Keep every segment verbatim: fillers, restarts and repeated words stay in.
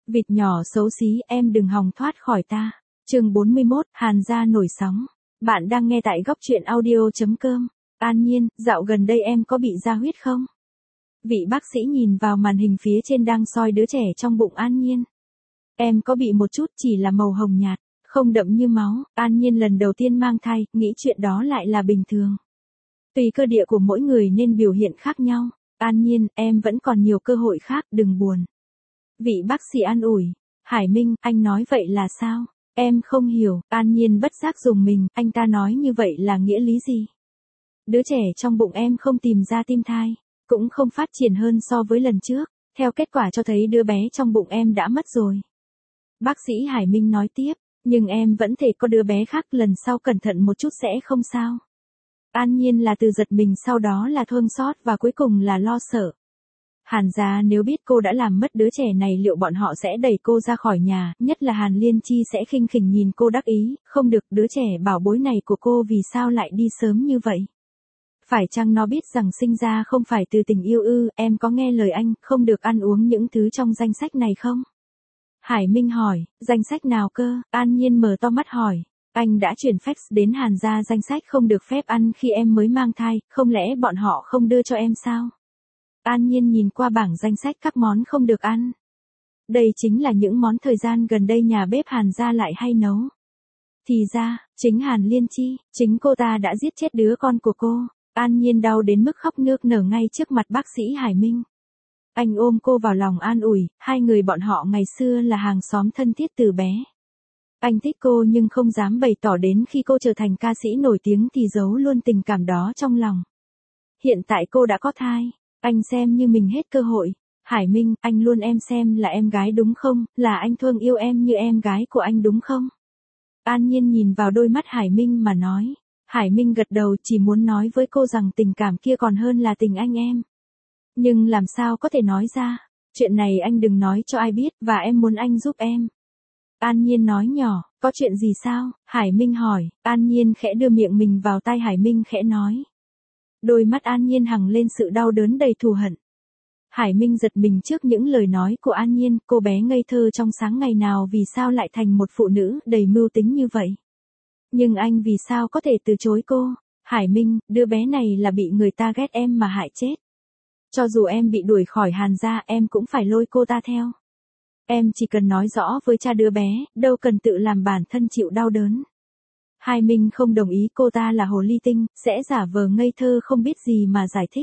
Vịt nhỏ xấu xí, em đừng hòng thoát khỏi ta. Chương bốn mươi mốt, Hàn gia nổi sóng. Bạn đang nghe tại góc truyện audio chấm com. An Nhiên, dạo gần đây em có bị ra huyết không? Vị bác sĩ nhìn vào màn hình phía trên đang soi đứa trẻ trong bụng An Nhiên. Em có bị một chút, chỉ là màu hồng nhạt, không đậm như máu. An Nhiên lần đầu tiên mang thai, nghĩ chuyện đó lại là bình thường. Tùy cơ địa của mỗi người nên biểu hiện khác nhau. An Nhiên, em vẫn còn nhiều cơ hội khác, đừng buồn. Vị bác sĩ an ủi. Hải Minh, anh nói vậy là sao? Em không hiểu. An Nhiên bất giác dùng mình, anh ta nói như vậy là nghĩa lý gì? Đứa trẻ trong bụng em không tìm ra tim thai, cũng không phát triển hơn so với lần trước. Theo kết quả cho thấy đứa bé trong bụng em đã mất rồi. Bác sĩ Hải Minh nói tiếp, nhưng em vẫn thể có đứa bé khác, lần sau cẩn thận một chút sẽ không sao. An Nhiên là từ giật mình, sau đó là thương xót và cuối cùng là lo sợ. Hàn gia nếu biết cô đã làm mất đứa trẻ này, liệu bọn họ sẽ đẩy cô ra khỏi nhà, nhất là Hàn Liên Chi sẽ khinh khỉnh nhìn cô đắc ý, không được, đứa trẻ bảo bối này của cô vì sao lại đi sớm như vậy? Phải chăng nó biết rằng sinh ra không phải từ tình yêu ư? Em có nghe lời anh, không được ăn uống những thứ trong danh sách này không? Hải Minh hỏi, danh sách nào cơ? An Nhiên mở to mắt hỏi. Anh đã chuyển fax đến Hàn gia danh sách không được phép ăn khi em mới mang thai, không lẽ bọn họ không đưa cho em sao? An Nhiên nhìn qua bảng danh sách các món không được ăn. Đây chính là những món thời gian gần đây nhà bếp Hàn gia lại hay nấu. Thì ra, chính Hàn Liên Chi, chính cô ta đã giết chết đứa con của cô. An Nhiên đau đến mức khóc nức nở ngay trước mặt bác sĩ Hải Minh. Anh ôm cô vào lòng an ủi, hai người bọn họ ngày xưa là hàng xóm thân thiết từ bé. Anh thích cô nhưng không dám bày tỏ, đến khi cô trở thành ca sĩ nổi tiếng thì giấu luôn tình cảm đó trong lòng. Hiện tại cô đã có thai, anh xem như mình hết cơ hội. Hải Minh, anh luôn em xem là em gái đúng không, là anh thương yêu em như em gái của anh đúng không? An Nhiên nhìn vào đôi mắt Hải Minh mà nói. Hải Minh gật đầu, chỉ muốn nói với cô rằng tình cảm kia còn hơn là tình anh em. Nhưng làm sao có thể nói ra, chuyện này anh đừng nói cho ai biết, và em muốn anh giúp em. An Nhiên nói nhỏ, có chuyện gì sao? Hải Minh hỏi. An Nhiên khẽ đưa miệng mình vào tai Hải Minh khẽ nói. Đôi mắt An Nhiên hằng lên sự đau đớn đầy thù hận. Hải Minh giật mình trước những lời nói của An Nhiên, cô bé ngây thơ trong sáng ngày nào vì sao lại thành một phụ nữ đầy mưu tính như vậy? Nhưng anh vì sao có thể từ chối cô? Hải Minh, đứa bé này là bị người ta ghét em mà hại chết. Cho dù em bị đuổi khỏi Hàn gia, em cũng phải lôi cô ta theo. Em chỉ cần nói rõ với cha đứa bé, đâu cần tự làm bản thân chịu đau đớn. Hải Minh không đồng ý, cô ta là hồ ly tinh, sẽ giả vờ ngây thơ không biết gì mà giải thích.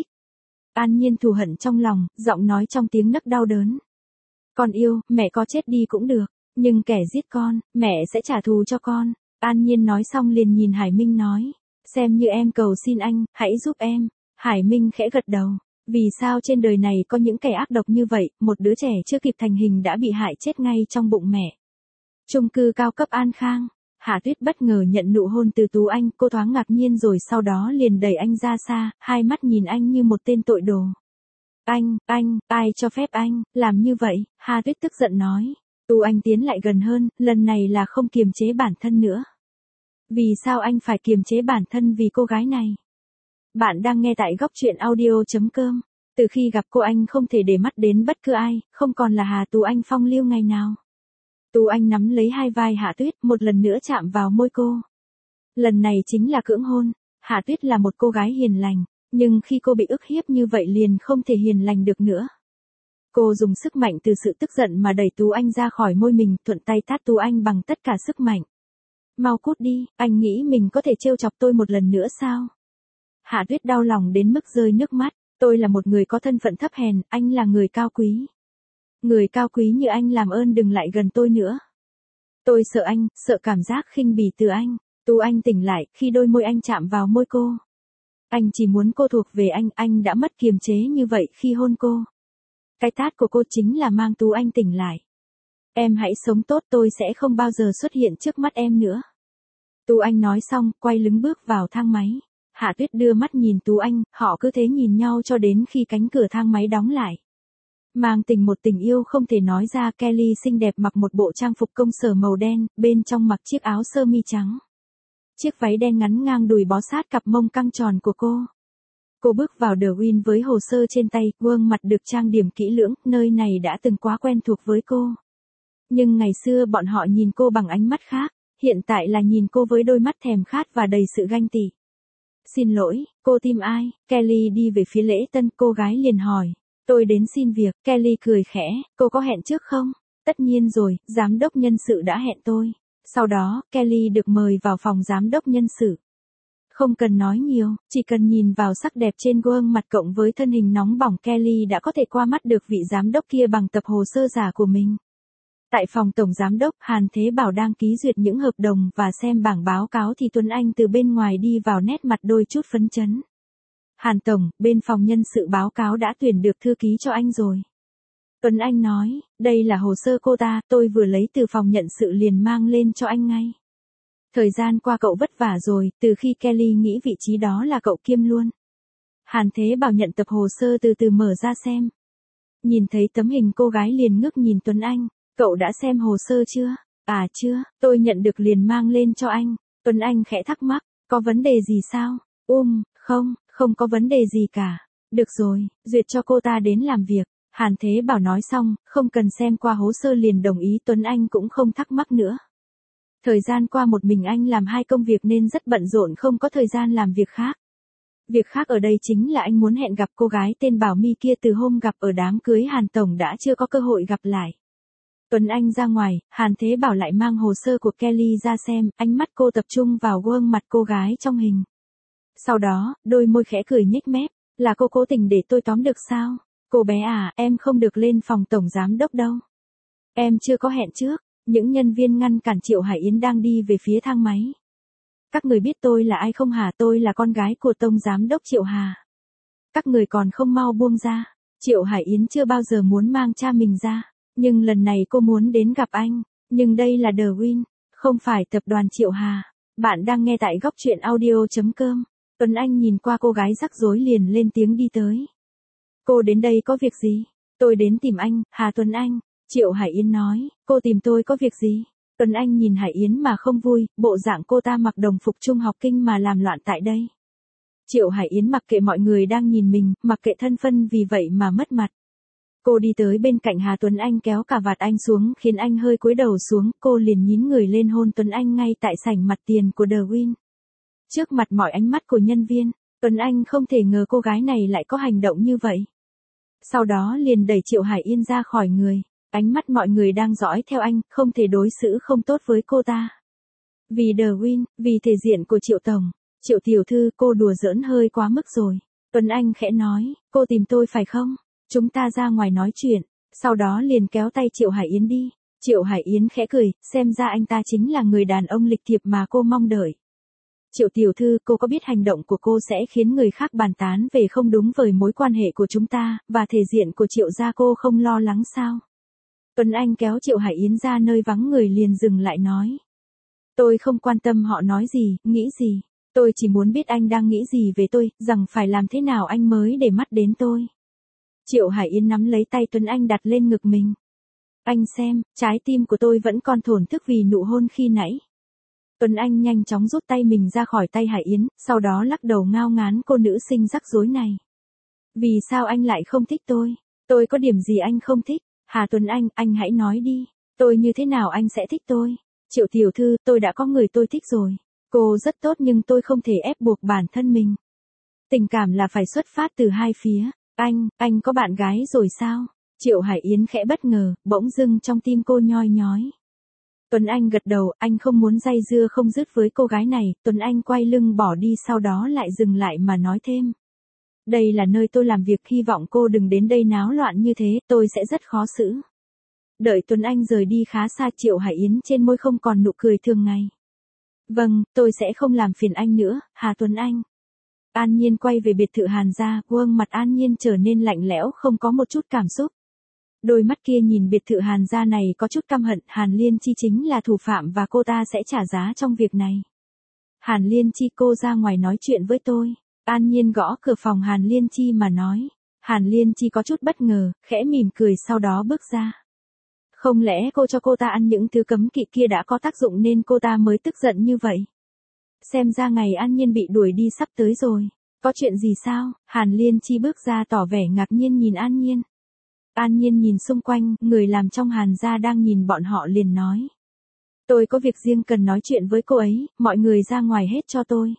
An Nhiên thù hận trong lòng, giọng nói trong tiếng nấc đau đớn. Con yêu, mẹ có chết đi cũng được, nhưng kẻ giết con, mẹ sẽ trả thù cho con. An Nhiên nói xong liền nhìn Hải Minh nói, xem như em cầu xin anh, hãy giúp em. Hải Minh khẽ gật đầu. Vì sao trên đời này có những kẻ ác độc như vậy, một đứa trẻ chưa kịp thành hình đã bị hại chết ngay trong bụng mẹ. Chung cư cao cấp An Khang. Hạ Tuyết bất ngờ nhận nụ hôn từ Tú Anh, cô thoáng ngạc nhiên rồi sau đó liền đẩy anh ra xa, hai mắt nhìn anh như một tên tội đồ. Anh, anh, ai cho phép anh làm như vậy? Hạ Tuyết tức giận nói. Tú Anh tiến lại gần hơn, lần này là không kiềm chế bản thân nữa. Vì sao anh phải kiềm chế bản thân vì cô gái này? Bạn đang nghe tại góc truyện audio chấm com. Từ khi gặp cô anh không thể để mắt đến bất cứ ai, không còn là Hà Tú Anh phong lưu ngày nào. Tú Anh nắm lấy hai vai Hạ Tuyết, một lần nữa chạm vào môi cô. Lần này chính là cưỡng hôn. Hạ Tuyết là một cô gái hiền lành, nhưng khi cô bị ức hiếp như vậy liền không thể hiền lành được nữa. Cô dùng sức mạnh từ sự tức giận mà đẩy Tú Anh ra khỏi môi mình, thuận tay tát Tú Anh bằng tất cả sức mạnh. Mau cút đi, anh nghĩ mình có thể trêu chọc tôi một lần nữa sao? Hạ Tuyết đau lòng đến mức rơi nước mắt. Tôi là một người có thân phận thấp hèn, anh là người cao quý. Người cao quý như anh làm ơn đừng lại gần tôi nữa. Tôi sợ anh, sợ cảm giác khinh bỉ từ anh. Tú Anh tỉnh lại khi đôi môi anh chạm vào môi cô. Anh chỉ muốn cô thuộc về anh, anh đã mất kiềm chế như vậy khi hôn cô. Cái tát của cô chính là mang Tú Anh tỉnh lại. Em hãy sống tốt, tôi sẽ không bao giờ xuất hiện trước mắt em nữa. Tú Anh nói xong, quay lưng bước vào thang máy. Hạ Tuyết đưa mắt nhìn Tú Anh, họ cứ thế nhìn nhau cho đến khi cánh cửa thang máy đóng lại. Mang tình một tình yêu không thể nói ra, Kelly xinh đẹp mặc một bộ trang phục công sở màu đen, bên trong mặc chiếc áo sơ mi trắng. Chiếc váy đen ngắn ngang đùi bó sát cặp mông căng tròn của cô. Cô bước vào The Win với hồ sơ trên tay, gương mặt được trang điểm kỹ lưỡng, nơi này đã từng quá quen thuộc với cô. Nhưng ngày xưa bọn họ nhìn cô bằng ánh mắt khác, hiện tại là nhìn cô với đôi mắt thèm khát và đầy sự ganh tị. Xin lỗi, cô tìm ai? Kelly đi về phía lễ tân, cô gái liền hỏi. Tôi đến xin việc. Kelly cười khẽ, cô có hẹn trước không? Tất nhiên rồi, giám đốc nhân sự đã hẹn tôi. Sau đó, Kelly được mời vào phòng giám đốc nhân sự. Không cần nói nhiều, chỉ cần nhìn vào sắc đẹp trên gương mặt cộng với thân hình nóng bỏng, Kelly đã có thể qua mắt được vị giám đốc kia bằng tập hồ sơ giả của mình. Tại phòng tổng giám đốc, Hàn Thế Bảo đang ký duyệt những hợp đồng và xem bảng báo cáo thì Tuấn Anh từ bên ngoài đi vào, nét mặt đôi chút phấn chấn. Hàn tổng, bên phòng nhân sự báo cáo đã tuyển được thư ký cho anh rồi. Tuấn Anh nói, đây là hồ sơ cô ta, tôi vừa lấy từ phòng nhận sự liền mang lên cho anh ngay. Thời gian qua cậu vất vả rồi, từ khi Kelly nghĩ vị trí đó là cậu kiêm luôn. Hàn Thế Bảo nhận tập hồ sơ từ từ mở ra xem. Nhìn thấy tấm hình cô gái liền ngước nhìn Tuấn Anh. Cậu đã xem hồ sơ chưa? À chưa, tôi nhận được liền mang lên cho anh. Tuấn Anh khẽ thắc mắc, có vấn đề gì sao? Um, không, không có vấn đề gì cả. Được rồi, duyệt cho cô ta đến làm việc. Hàn Thế Bảo nói xong, không cần xem qua hồ sơ liền đồng ý. Tuấn Anh cũng không thắc mắc nữa. Thời gian qua một mình anh làm hai công việc nên rất bận rộn, không có thời gian làm việc khác. Việc khác ở đây chính là anh muốn hẹn gặp cô gái tên Bảo My kia, từ hôm gặp ở đám cưới Hàn Tổng đã chưa có cơ hội gặp lại. Tuấn Anh ra ngoài, Hàn Thế Bảo lại mang hồ sơ của Kelly ra xem, ánh mắt cô tập trung vào gương mặt cô gái trong hình. Sau đó, đôi môi khẽ cười nhếch mép, là cô cố tình để tôi tóm được sao? Cô bé à, em không được lên phòng tổng giám đốc đâu. Em chưa có hẹn trước. Những nhân viên ngăn cản Triệu Hải Yến đang đi về phía thang máy. Các người biết tôi là ai không hả? Tôi là con gái của tổng giám đốc Triệu Hà. Các người còn không mau buông ra. Triệu Hải Yến chưa bao giờ muốn mang cha mình ra. Nhưng lần này cô muốn đến gặp anh. Nhưng đây là The Win, không phải tập đoàn Triệu Hà. Bạn đang nghe tại góc truyện audio chấm com. Tuấn Anh nhìn qua cô gái rắc rối liền lên tiếng đi tới. Cô đến đây có việc gì? Tôi đến tìm anh, Hà Tuấn Anh. Triệu Hải Yến nói, cô tìm tôi có việc gì? Tuấn Anh nhìn Hải Yến mà không vui, bộ dạng cô ta mặc đồng phục trung học kinh mà làm loạn tại đây. Triệu Hải Yến mặc kệ mọi người đang nhìn mình, mặc kệ thân phân vì vậy mà mất mặt. Cô đi tới bên cạnh Hà Tuấn Anh kéo cà vạt anh xuống khiến anh hơi cúi đầu xuống, cô liền nhín người lên hôn Tuấn Anh ngay tại sảnh mặt tiền của The Win. Trước mặt mọi ánh mắt của nhân viên, Tuấn Anh không thể ngờ cô gái này lại có hành động như vậy. Sau đó liền đẩy Triệu Hải Yến ra khỏi người. Ánh mắt mọi người đang dõi theo anh, không thể đối xử không tốt với cô ta. Vì The Win, vì thể diện của Triệu Tổng, Triệu Tiểu Thư, cô đùa giỡn hơi quá mức rồi. Tuấn Anh khẽ nói, cô tìm tôi phải không? Chúng ta ra ngoài nói chuyện, sau đó liền kéo tay Triệu Hải Yến đi. Triệu Hải Yến khẽ cười, xem ra anh ta chính là người đàn ông lịch thiệp mà cô mong đợi. Triệu Tiểu Thư, cô có biết hành động của cô sẽ khiến người khác bàn tán về không đúng với mối quan hệ của chúng ta, và thể diện của Triệu gia, cô không lo lắng sao? Tuấn Anh kéo Triệu Hải Yến ra nơi vắng người liền dừng lại nói. Tôi không quan tâm họ nói gì, nghĩ gì. Tôi chỉ muốn biết anh đang nghĩ gì về tôi, rằng phải làm thế nào anh mới để mắt đến tôi. Triệu Hải Yến nắm lấy tay Tuấn Anh đặt lên ngực mình. Anh xem, trái tim của tôi vẫn còn thổn thức vì nụ hôn khi nãy. Tuấn Anh nhanh chóng rút tay mình ra khỏi tay Hải Yến, sau đó lắc đầu ngao ngán cô nữ sinh rắc rối này. Vì sao anh lại không thích tôi? Tôi có điểm gì anh không thích? Hà Tuấn Anh, anh hãy nói đi. Tôi như thế nào anh sẽ thích tôi? Triệu Tiểu Thư, tôi đã có người tôi thích rồi. Cô rất tốt nhưng tôi không thể ép buộc bản thân mình. Tình cảm là phải xuất phát từ hai phía. Anh, anh có bạn gái rồi sao? Triệu Hải Yến khẽ bất ngờ, bỗng dưng trong tim cô nhoi nhói. Tuấn Anh gật đầu, anh không muốn dây dưa không dứt với cô gái này. Tuấn Anh quay lưng bỏ đi, sau đó lại dừng lại mà nói thêm. Đây là nơi tôi làm việc, hy vọng cô đừng đến đây náo loạn như thế, tôi sẽ rất khó xử. Đợi Tuấn Anh rời đi khá xa, Triệu Hải Yến trên môi không còn nụ cười thường ngày. Vâng, tôi sẽ không làm phiền anh nữa, Hà Tuấn Anh. An Nhiên quay về biệt thự Hàn gia, gương mặt An Nhiên trở nên lạnh lẽo, không có một chút cảm xúc. Đôi mắt kia nhìn biệt thự Hàn gia này có chút căm hận, Hàn Liên Chi chính là thủ phạm và cô ta sẽ trả giá trong việc này. Hàn Liên Chi, cô ra ngoài nói chuyện với tôi. An Nhiên gõ cửa phòng Hàn Liên Chi mà nói. Hàn Liên Chi có chút bất ngờ, khẽ mỉm cười sau đó bước ra. Không lẽ cô cho cô ta ăn những thứ cấm kỵ kia đã có tác dụng nên cô ta mới tức giận như vậy? Xem ra ngày An Nhiên bị đuổi đi sắp tới rồi. Có chuyện gì sao? Hàn Liên Chi bước ra tỏ vẻ ngạc nhiên nhìn An Nhiên. An Nhiên nhìn xung quanh, người làm trong Hàn gia đang nhìn bọn họ liền nói. Tôi có việc riêng cần nói chuyện với cô ấy, mọi người ra ngoài hết cho tôi.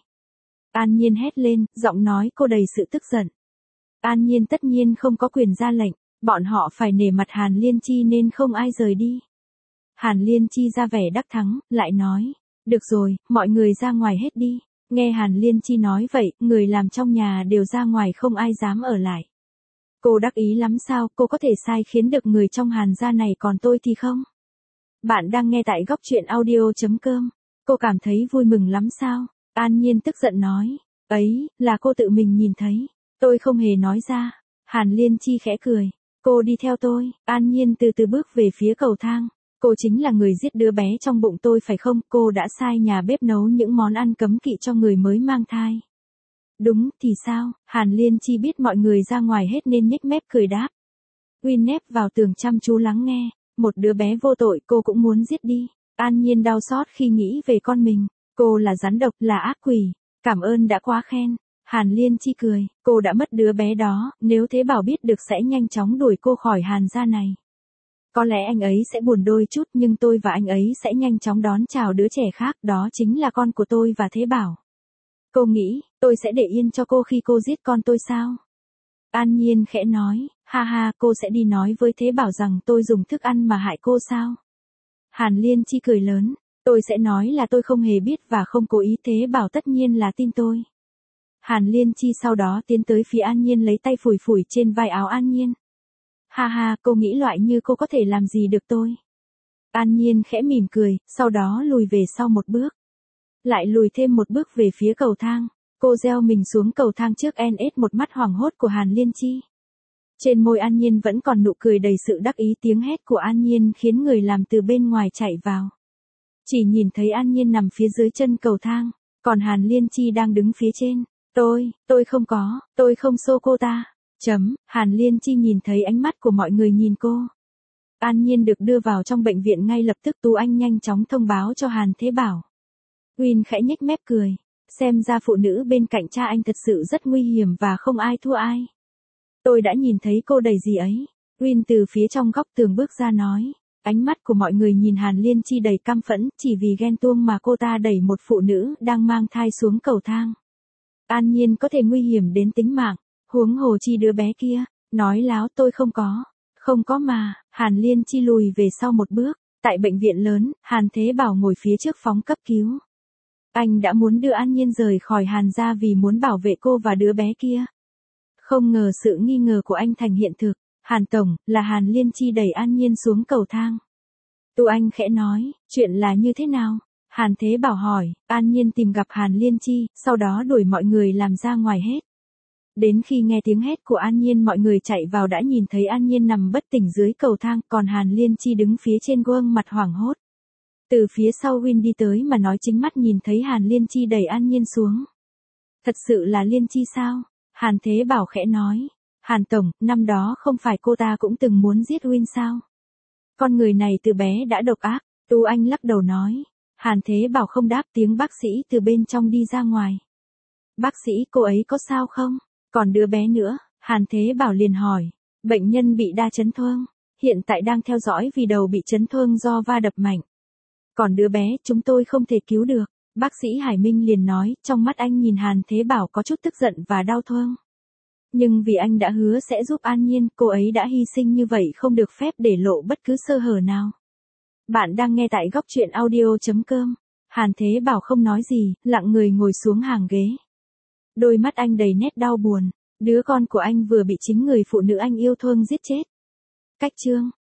An Nhiên hét lên, giọng nói cô đầy sự tức giận. An Nhiên tất nhiên không có quyền ra lệnh, bọn họ phải nể mặt Hàn Liên Chi nên không ai rời đi. Hàn Liên Chi ra vẻ đắc thắng, lại nói, được rồi, mọi người ra ngoài hết đi. Nghe Hàn Liên Chi nói vậy, người làm trong nhà đều ra ngoài không ai dám ở lại. Cô đắc ý lắm sao, cô có thể sai khiến được người trong Hàn gia này còn tôi thì không? Bạn đang nghe tại góc truyện audio.com. Cô cảm thấy vui mừng lắm sao? An Nhiên tức giận nói, ấy, là cô tự mình nhìn thấy. Tôi không hề nói ra. Hàn Liên Chi khẽ cười. Cô đi theo tôi. An Nhiên từ từ bước về phía cầu thang. Cô chính là người giết đứa bé trong bụng tôi phải không? Cô đã sai nhà bếp nấu những món ăn cấm kỵ cho người mới mang thai. Đúng, thì sao? Hàn Liên Chi biết mọi người ra ngoài hết nên nhếch mép cười đáp. Uyên nép vào tường chăm chú lắng nghe. Một đứa bé vô tội cô cũng muốn giết đi. An Nhiên đau xót khi nghĩ về con mình. Cô là rắn độc, là ác quỷ. Cảm ơn đã quá khen. Hàn Liên Chi cười. Cô đã mất đứa bé đó, nếu Thế Bảo biết được sẽ nhanh chóng đuổi cô khỏi Hàn gia này. Có lẽ anh ấy sẽ buồn đôi chút nhưng tôi và anh ấy sẽ nhanh chóng đón chào đứa trẻ khác, đó chính là con của tôi và Thế Bảo. Cô nghĩ, tôi sẽ để yên cho cô khi cô giết con tôi sao? An Nhiên khẽ nói, ha ha, cô sẽ đi nói với Thế Bảo rằng tôi dùng thức ăn mà hại cô sao? Hàn Liên Chi cười lớn, tôi sẽ nói là tôi không hề biết và không cố ý, Thế Bảo tất nhiên là tin tôi. Hàn Liên Chi sau đó tiến tới phía An Nhiên lấy tay phủi phủi trên vai áo An Nhiên. Ha ha, cô nghĩ loại như cô có thể làm gì được tôi? An Nhiên khẽ mỉm cười, sau đó lùi về sau một bước. Lại lùi thêm một bước về phía cầu thang. Cô gieo mình xuống cầu thang trước en ét một mắt hoảng hốt của Hàn Liên Chi. Trên môi An Nhiên vẫn còn nụ cười đầy sự đắc ý, tiếng hét của An Nhiên khiến người làm từ bên ngoài chạy vào. Chỉ nhìn thấy An Nhiên nằm phía dưới chân cầu thang, còn Hàn Liên Chi đang đứng phía trên. Tôi, tôi không có, tôi không xô cô ta. Chấm, Hàn Liên Chi nhìn thấy ánh mắt của mọi người nhìn cô. An Nhiên được đưa vào trong bệnh viện ngay lập tức. Tú Anh nhanh chóng thông báo cho Hàn Thế Bảo. Uyên khẽ nhếch mép cười. Xem ra phụ nữ bên cạnh cha anh thật sự rất nguy hiểm và không ai thua ai. Tôi đã nhìn thấy cô đầy gì ấy. Uyên từ phía trong góc tường bước ra nói. Ánh mắt của mọi người nhìn Hàn Liên Chi đầy căm phẫn, chỉ vì ghen tuông mà cô ta đẩy một phụ nữ đang mang thai xuống cầu thang. An Nhiên có thể nguy hiểm đến tính mạng, huống hồ chi đứa bé kia. Nói láo, tôi không có. Không có mà. Hàn Liên Chi lùi về sau một bước. Tại bệnh viện lớn, Hàn Thế Bảo ngồi phía trước phóng cấp cứu. Anh đã muốn đưa An Nhiên rời khỏi Hàn gia vì muốn bảo vệ cô và đứa bé kia. Không ngờ sự nghi ngờ của anh thành hiện thực. Hàn Tổng, là Hàn Liên Chi đẩy An Nhiên xuống cầu thang. Tú Anh khẽ nói, chuyện là như thế nào? Hàn Thế Bảo hỏi. An Nhiên tìm gặp Hàn Liên Chi, sau đó đuổi mọi người làm ra ngoài hết. Đến khi nghe tiếng hét của An Nhiên, mọi người chạy vào đã nhìn thấy An Nhiên nằm bất tỉnh dưới cầu thang, còn Hàn Liên Chi đứng phía trên gương mặt hoảng hốt. Từ phía sau Win đi tới mà nói chính mắt nhìn thấy Hàn Liên Chi đẩy An Nhiên xuống. Thật sự là Liên Chi sao? Hàn Thế Bảo khẽ nói. Hàn Tổng, năm đó không phải cô ta cũng từng muốn giết Win sao? Con người này từ bé đã độc ác. Tú Anh lắc đầu nói. Hàn Thế Bảo không đáp, tiếng bác sĩ từ bên trong đi ra ngoài. Bác sĩ, cô ấy có sao không? Còn đứa bé nữa, Hàn Thế Bảo liền hỏi. Bệnh nhân bị đa chấn thương, hiện tại đang theo dõi vì đầu bị chấn thương do va đập mạnh. Còn đứa bé, chúng tôi không thể cứu được. Bác sĩ Hải Minh liền nói, trong mắt anh nhìn Hàn Thế Bảo có chút tức giận và đau thương. Nhưng vì anh đã hứa sẽ giúp An Nhiên, cô ấy đã hy sinh như vậy, không được phép để lộ bất cứ sơ hở nào. Bạn đang nghe tại góc truyện audio.com. Hàn Thế Bảo không nói gì, lặng người ngồi xuống hàng ghế. Đôi mắt anh đầy nét đau buồn. Đứa con của anh vừa bị chính người phụ nữ anh yêu thương giết chết. Cách chương